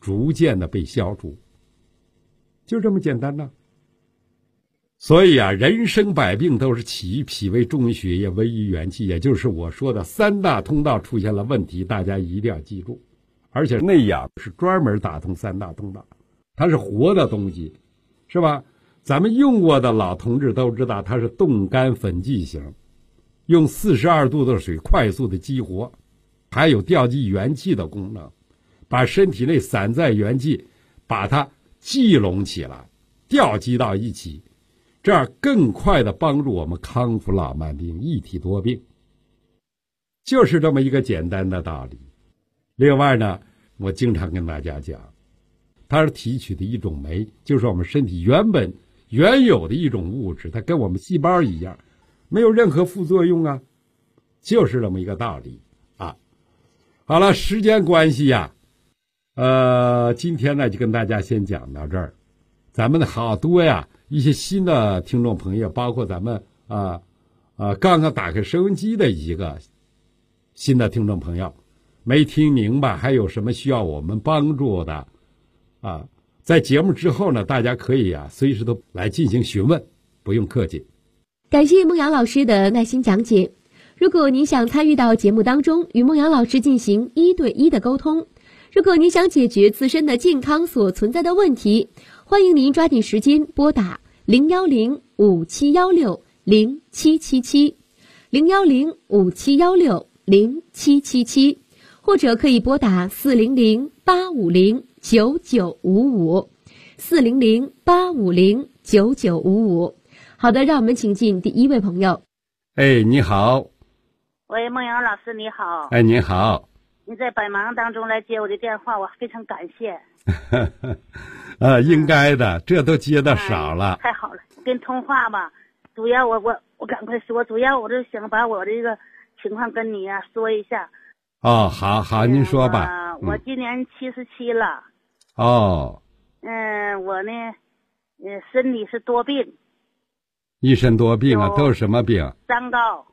逐渐的被消除，就这么简单呢。所以啊，人生百病都是起于脾胃，重于血液，危于元气，也就是我说的三大通道出现了问题，大家一定要记住。而且内养是专门打通三大通道，它是活的东西，是吧？咱们用过的老同志都知道，它是冻干粉剂型，用42度的水快速的激活，还有调集元气的功能，把身体内散在元气把它聚拢起来，调集到一起，这样更快的帮助我们康复老慢病，一体多病，就是这么一个简单的道理。另外呢，我经常跟大家讲，它是提取的一种酶，就是我们身体原有的一种物质，它跟我们细胞一样，没有任何副作用啊，就是这么一个道理啊。好了，时间关系呀，今天呢就跟大家先讲到这儿。咱们的好多呀一些新的听众朋友，包括咱们刚刚打开收音机的一个新的听众朋友，没听明白还有什么需要我们帮助的啊，在节目之后呢，大家可以随时都来进行询问，不用客气。 感谢孟阳老师的耐心讲解。如果您想参与到节目当中，与孟阳老师进行1对1的沟通，如果您想解决自身的健康所存在的问题，欢迎您抓紧时间拨打010-5716-0777 010-5716-0777，或者可以拨打400-850-9955 400-850-9955。好的，让我们请进第一位朋友。 哎，你好。 喂，孟阳老师你好。 哎，你好。 你在百忙当中来接我的电话，我非常感谢。 应该的，这都接的少了。 太好了，跟通话吧，主要我赶快说，主要我就想把我这个情况跟你说一下。 哦，好，您说吧。 我今年77了。 哦。 我呢，身体是多病。 一身多病啊，都是什么病？ 三高。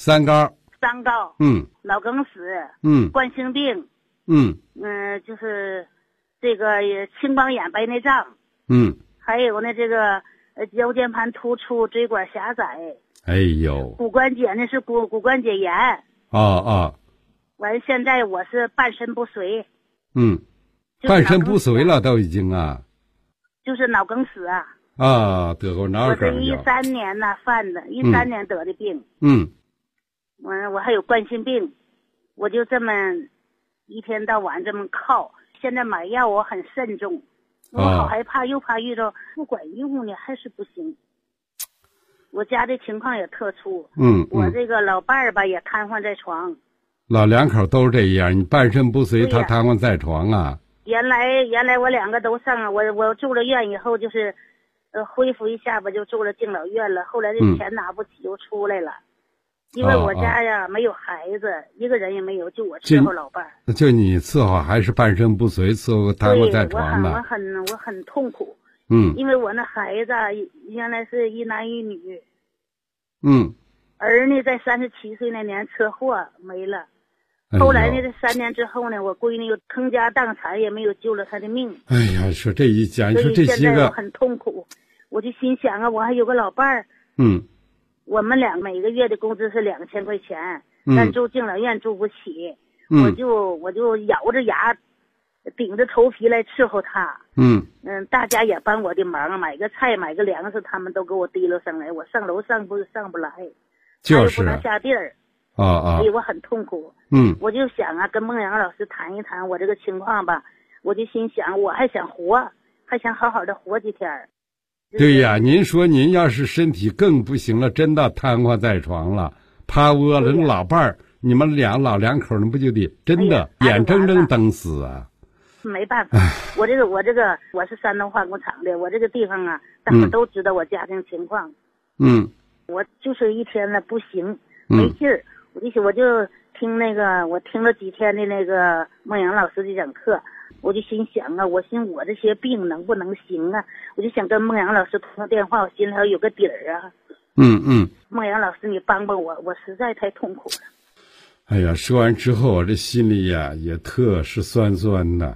脑梗死。冠心病。就是这个青光眼、白内障。还有呢，这个腰间盘突出、椎管狭窄。 哎呦。 骨关节呢是骨关节炎。完，现在我是半身不遂。 半身不遂了都已经啊。 就是脑梗死啊。 得过脑梗。 我是13年犯的，13年得的病。我还有冠心病，我就这么一天到晚这么靠。现在买药我很慎重，我好害怕，又怕遇到不管用呢，还是不行。我家的情况也特殊，我这个老伴儿吧也瘫痪在床。 老两口都这样，你半身不遂，他瘫痪在床啊。 原来我两个都上我住了院以后，就是恢复一下吧，就住了敬老院了。后来这钱拿不起，又出来了。因为我家没有孩子，一个人也没有，就我伺候老伴儿。 就你伺候，还是半身不遂伺候瘫痪在床的。 我很痛苦。因为我那孩子原来是一男一女。儿呢在37岁那年车祸没了。后来呢，这3年之后呢，我闺女又倾家荡产，也没有救了她的命。 哎呀，说这一讲，你说这些个， 现在我很痛苦。我就心想我还有个老伴儿。我们俩每个月的工资是2000块钱，但住敬老院住不起。我就咬着牙，顶着头皮来伺候他。大家也帮我的忙，买个菜买个粮食，他们都给我提溜上来，我上楼上不来， 就是不能下地儿。所以我很痛苦。我就想跟孟阳老师谈一谈我这个情况吧。我就心想，我还想活，还想好好的活几天。 对呀，您说您要是身体更不行了，真的瘫痪在床了，趴窝了，老伴儿，你们老两口，那不就得真的眼睁睁等死啊？ 没办法，我是山东化工厂的，我这个地方大伙都知道我家庭情况。我就是一天不行，没劲儿，我就听我听了几天的那个孟阳老师的讲课。我就心想我我这些病能不能行啊？我就想跟孟阳老师通个电话，我心里头有个底儿啊。孟阳老师，你帮帮我，我实在太痛苦了。 哎呀，说完之后，我这心里也特是酸酸的。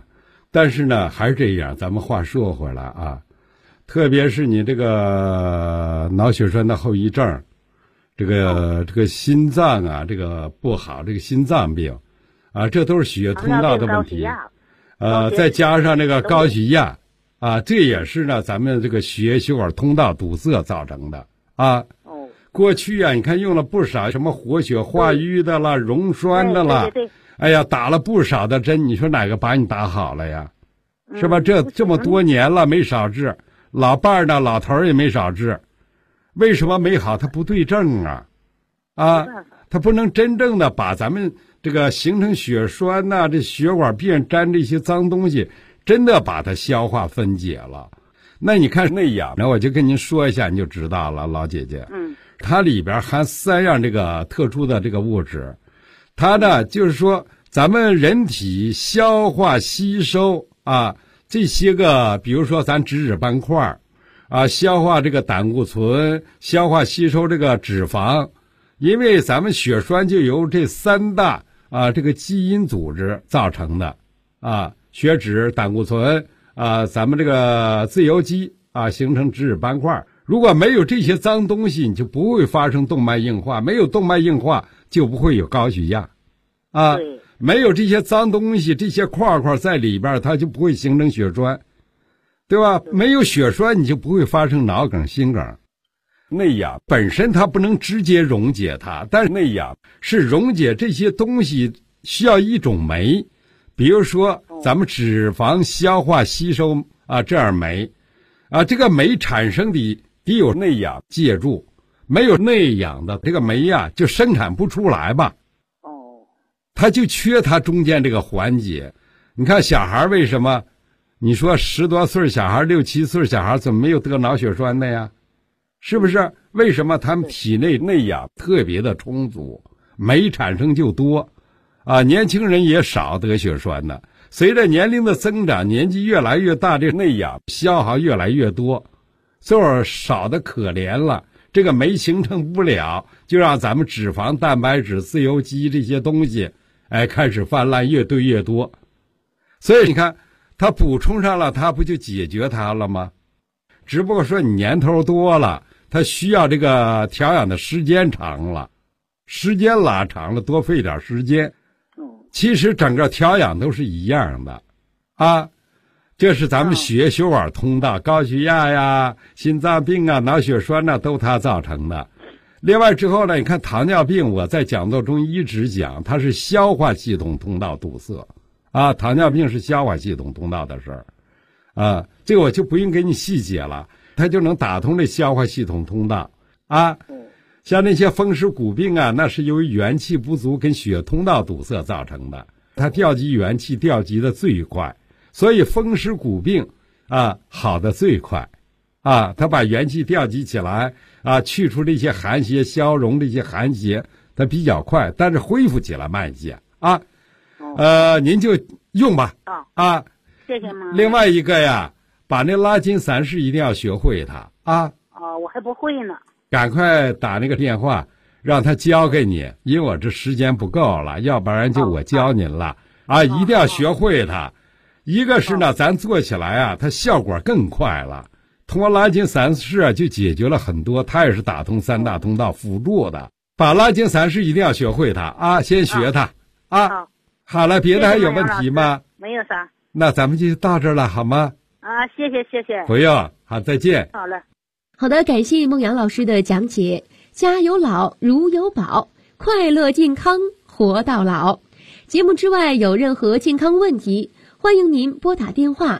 但是呢，还是这样，咱们话说回来啊，特别是你这个脑血栓的后遗症，这个心脏啊，这个不好，这个心脏病啊，这都是血液通道的问题。再加上这个高血压啊，这也是呢咱们这个血管通道堵塞造成的啊。过去啊，你看用了不少什么活血化瘀的啦、溶栓的啦，哎呀，打了不少的针，你说哪个把你打好了呀？是吧？这么多年了没少治，老伴儿呢，老头儿也没少治，为什么没好？他不对症啊，他不能真正的把咱们这个形成血栓呐、这血管病沾这些脏东西，真的把它消化分解了。那你看内氧呢，我就跟您说一下，你就知道了，老姐姐。它里边含3样这个特殊的这个物质，它呢就是说咱们人体消化吸收啊这些个，比如说咱脂斑块啊，消化这个胆固醇，消化吸收这个脂肪，因为咱们血栓就由这3大这个基因组织造成的啊，血脂、胆固醇啊，咱们这个自由基啊，形成脂斑块。如果没有这些脏东西，你就不会发生动脉硬化，没有动脉硬化就不会有高血压啊。没有这些脏东西，这些块块在里边，它就不会形成血栓，对吧？没有血栓，你就不会发生脑梗、心梗。内氧本身它不能直接溶解它，但是内氧是溶解这些东西需要一种酶，比如说咱们脂肪消化吸收啊这样酶啊，这个酶产生的得有内氧借助，没有内氧的这个酶呀就生产不出来吧。它就缺它中间这个环节。你看小孩为什么你说10多岁小孩、6、7岁小孩怎么没有得脑血栓的呀？是不是？为什么他们体内内氧特别的充足，酶产生就多啊？年轻人也少得血栓的。随着年龄的增长，年纪越来越大，这内氧消耗越来越多，所以少的可怜了。这个酶形成不了，就让咱们脂肪、蛋白质、自由基这些东西开始泛滥，越堆越多。所以你看它补充上了，它不就解决它了吗？只不过说你年头多了，它需要这个调养的时间长了，时间拉长了，多费点时间。其实整个调养都是一样的啊，这是咱们血管通道，高血压呀、心脏病啊、脑血栓啊都它造成的。另外之后呢，你看糖尿病，我在讲座中一直讲，它是消化系统通道堵塞啊，糖尿病是消化系统通道的事儿啊，这个我就不用给你细解了，它就能打通这消化系统通道啊。像那些风湿骨病啊，那是由于元气不足跟血通道堵塞造成的，它调集元气调集的最快，所以风湿骨病啊好的最快啊，它把元气调集起来啊，去除这些寒邪，消融这些寒邪，它比较快，但是恢复起来慢一些啊。您就用吧啊， 谢谢妈。 另外一个呀，把那拉筋散式一定要学会它啊。 我还不会呢。 赶快打那个电话，让他教给你，因为我这时间不够了，要不然就我教您了啊！一定要学会它。一个是呢，咱做起来啊，它效果更快了。通过拉筋散式啊，就解决了很多，它也是打通3大通道辅助的。把拉筋散式一定要学会它啊，先学它啊。好了，别的还有问题吗？ 没有啥。 那咱们就到这儿了，好吗？ 谢谢。 不用，好，再见。 好了。 好的，感谢孟阳老师的讲解。家有老，如有宝，快乐健康活到老。节目之外有任何健康问题，欢迎您拨打电话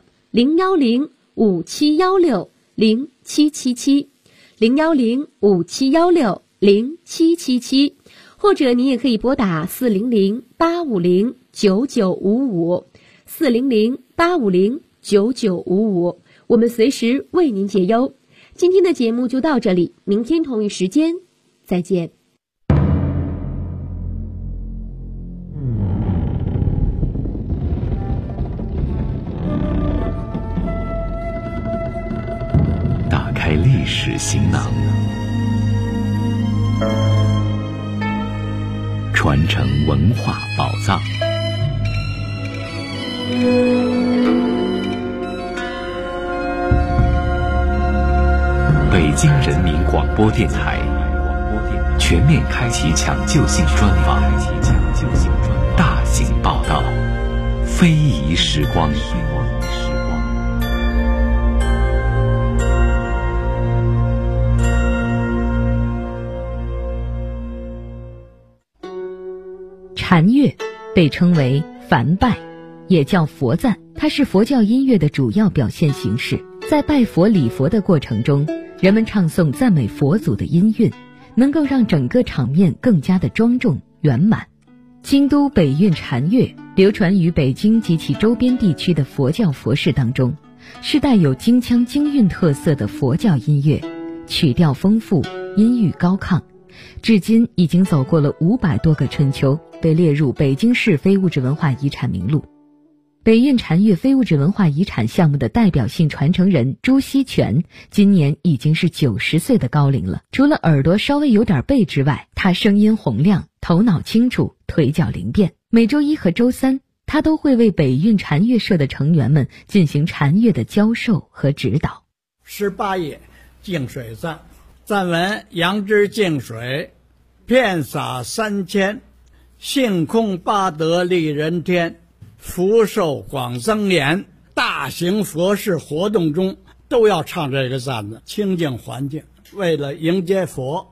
010-5716-0777 010-5716-0777，或者您也可以拨打400-850-9955 400-850-9955，我们随时为您解忧。今天的节目就到这里，明天同一时间再见。 打开历史行囊，传承文化宝藏。 北京人民广播电台全面开启抢救性专访，大型报道，非遗时光。 禅乐被称为梵拜，也叫佛赞，它是佛教音乐的主要表现形式。在拜佛礼佛的过程中，人们唱诵赞美佛祖的音韵，能够让整个场面更加的庄重圆满。京都北韵禅乐流传于北京及其周边地区的佛教佛事当中，是带有京腔京韵特色的佛教音乐，曲调丰富，音域高亢，至今已经走过了500多个春秋，被列入北京市非物质文化遗产名录。北韵禅乐非物质文化遗产项目的代表性传承人朱锡全今年已经是90岁的高龄了。除了耳朵稍微有点背之外，他声音洪亮，头脑清楚，腿脚灵便。每周一和周三，他都会为北韵禅乐社的成员们进行禅乐的教授和指导。 18页净水赞，赞文：杨枝净水，遍洒3000，性空八德利人天，福寿广增延。大型佛事活动中都要唱这个赞子，清净环境，为了迎接佛。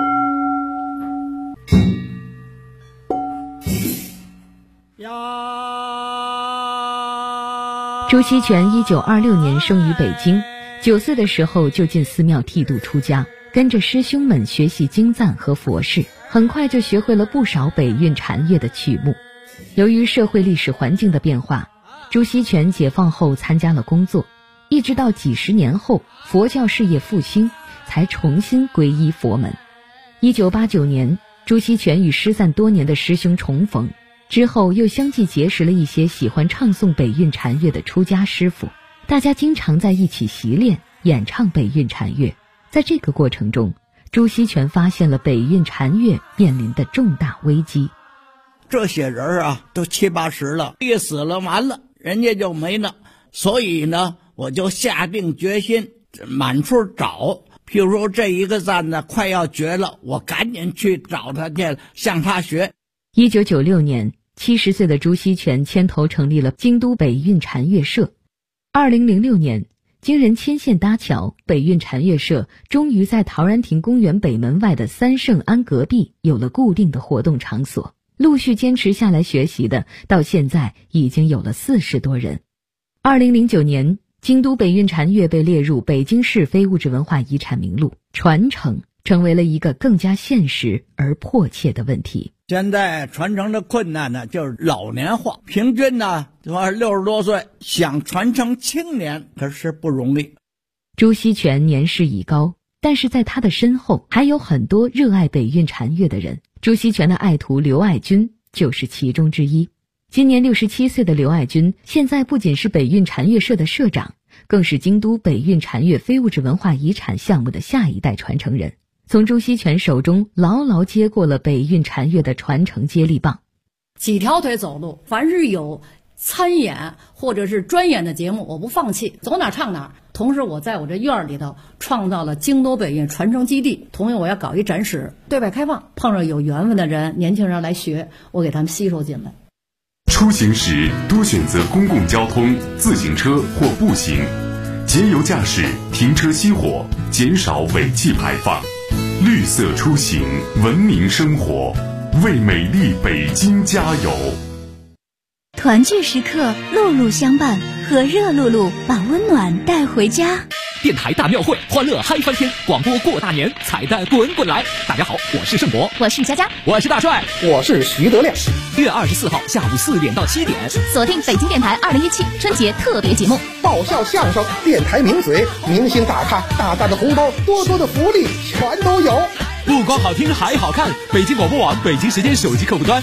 朱锡全1926年生于北京，9岁的时候就进寺庙剃度出家，跟着师兄们学习经赞和佛事，很快就学会了不少北韵禅乐的曲目。由于社会历史环境的变化，朱锡全解放后参加了工作，一直到几十年后佛教事业复兴，才重新皈依佛门。1989年，朱锡全与失散多年的师兄重逢，之后又相继结识了一些喜欢唱诵北韵禅乐的出家师傅，大家经常在一起习练演唱北韵禅乐。在这个过程中，朱锡全发现了北韵禅乐面临的重大危机。 这些人啊都70、80了，一死了完了，人家就没了。所以呢，我就下定决心满处找，譬如说这一个赞呢快要绝了，我赶紧去找他去，向他学。 1996年，70岁的朱锡全牵头成立了京都北韵禅乐社。2006年，经人牵线搭桥，北韵禅乐社终于在陶然亭公园北门外的三圣庵隔壁有了固定的活动场所。陆续坚持下来学习的，到现在已经有了40多人。2009年，京都北韵禅乐被列入北京市非物质文化遗产名录，传承成为了一个更加现实而迫切的问题。 现在传承的困难呢，就是老年化，平均呢60多岁，想传承青年可是不容易。 朱锡全年事已高，但是在他的身后还有很多热爱北韵禅乐的人。朱锡全的爱徒刘爱军就是其中之一。今年67岁的刘爱军，现在不仅是北韵禅乐社的社长，更是京都北韵禅乐非物质文化遗产项目的下一代传承人，从朱锡全手中牢牢接过了北韵禅乐的传承接力棒。 几条腿走路，凡是有参演或者是专演的节目，我不放弃，走哪唱哪。同时我在我这院里头创造了京都北韵传承基地，同样我要搞一展示，对外开放，碰上有缘分的人，年轻人来学，我给他们吸收进来。 出行时多选择公共交通、自行车或步行，节油驾驶，停车熄火，减少尾气排放，绿色出行，文明生活，为美丽北京加油。 团聚时刻，路路相伴，和热露露把温暖带回家。 电台大庙会，欢乐嗨翻天，广播过大年，彩蛋滚滚来。大家好，我是盛博， 我是佳佳， 我是大帅， 我是徐德亮。 1月24号下午4点到7点， 锁定北京电台2017春节特别节目， 爆笑相声，电台名嘴，明星大咖，大大的红包，多多的福利，全都有。 不光好听还好看，北京广播网北京时间手机客户端